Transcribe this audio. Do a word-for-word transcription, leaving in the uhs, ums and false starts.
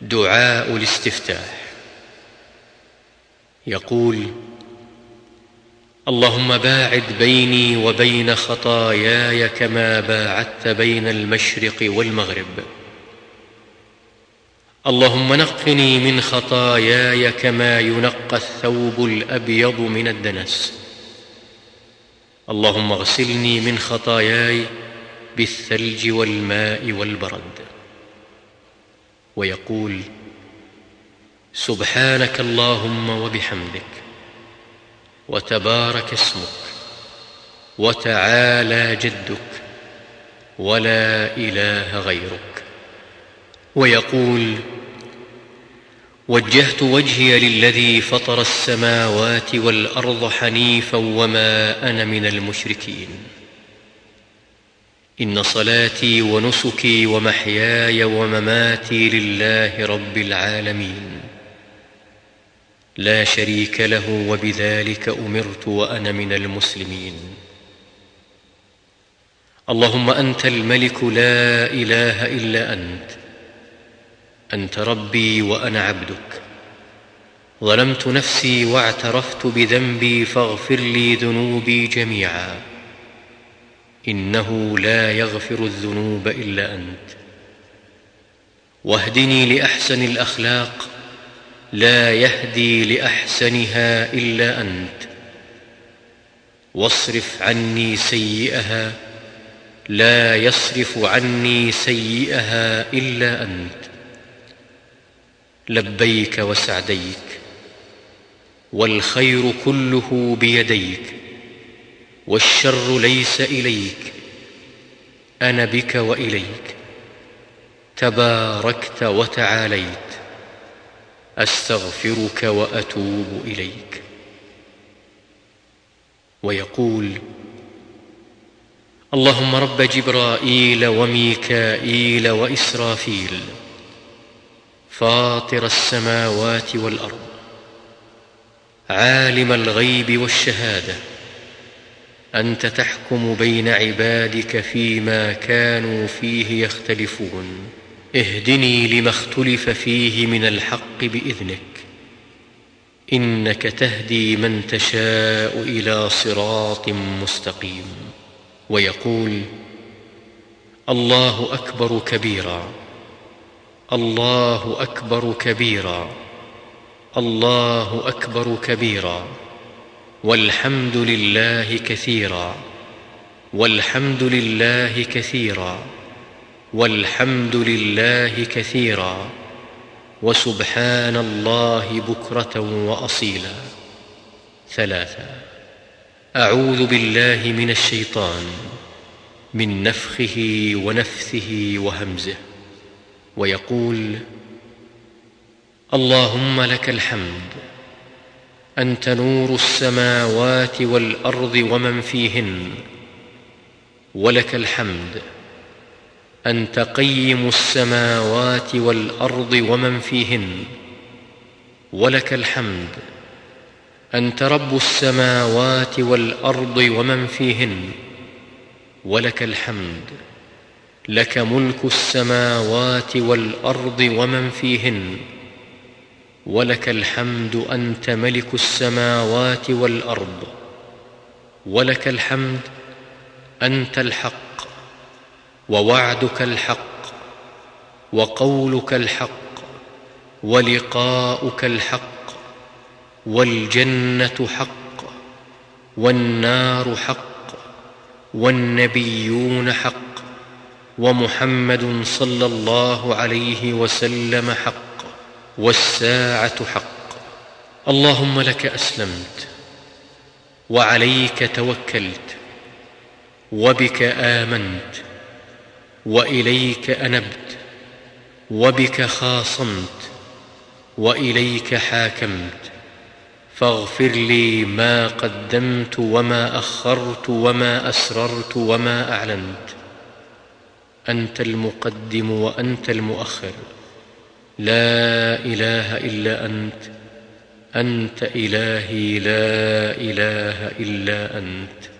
دعاء الاستفتاح. يقول: اللهم باعد بيني وبين خطاياي كما باعدت بين المشرق والمغرب. اللهم نقني من خطاياي كما ينقى الثوب الأبيض من الدنس. اللهم اغسلني من خطاياي بالثلج والماء والبرد. ويقول: سبحانك اللهم وبحمدك، وتبارك اسمك، وتعالى جدك، ولا إله غيرك. ويقول: وجهت وجهي للذي فطر السماوات والأرض حنيفا وما أنا من المشركين. إن صلاتي ونسكي ومحياي ومماتي لله رب العالمين، لا شريك له، وبذلك أمرت وأنا من المسلمين. اللهم أنت الملك لا إله إلا أنت، أنت ربي وأنا عبدك. ظلمت نفسي واعترفت بذنبي، فاغفر لي ذنوبي جميعا، إنه لا يغفر الذنوب إلا أنت. واهدني لأحسن الأخلاق، لا يهدي لأحسنها إلا أنت. واصرف عني سيئها، لا يصرف عني سيئها إلا أنت. لبيك وسعديك، والخير كله بيديك، والشر ليس إليك، أنا بك وإليك. تباركت وتعاليت، أستغفرك وأتوب إليك. ويقول: اللهم رب جبرائيل وميكائيل وإسرافيل، فاطر السماوات والأرض، عالم الغيب والشهادة، أنت تحكم بين عبادك فيما كانوا فيه يختلفون. اهدني لما اختلف فيه من الحق بإذنك، إنك تهدي من تشاء إلى صراط مستقيم. ويقول: الله أكبر كبيرا، الله أكبر كبيرا، الله أكبر كبيرا، والحمد لله كثيرا، والحمد لله كثيرا، والحمد لله كثيرا، وسبحان الله بكرة وأصيلا. ثلاثة. أعوذ بالله من الشيطان، من نفخه ونفثه وهمزه. ويقول: اللهم لك الحمد، أنت نور السماوات والأرض ومن فيهن، ولك الحمد، أنت قيم السماوات والأرض ومن فيهن، ولك الحمد، أنت رب السماوات والأرض ومن فيهن، ولك الحمد، لك ملك السماوات والأرض ومن فيهن، ولك الحمد، أنت ملك السماوات والأرض، ولك الحمد، أنت الحق، ووعدك الحق، وقولك الحق، ولقاؤك الحق، والجنة حق، والنار حق، والنبيون حق، ومحمد صلى الله عليه وسلم حق، والساعة حق. اللهم لك أسلمت، وعليك توكلت، وبك آمنت، وإليك أنبت، وبك خاصمت، وإليك حاكمت. فاغفر لي ما قدمت وما أخرت وما أسررت وما أعلنت. أنت المقدم وأنت المؤخر، لا إله إلا أنت، أنت إلهي لا إله إلا أنت.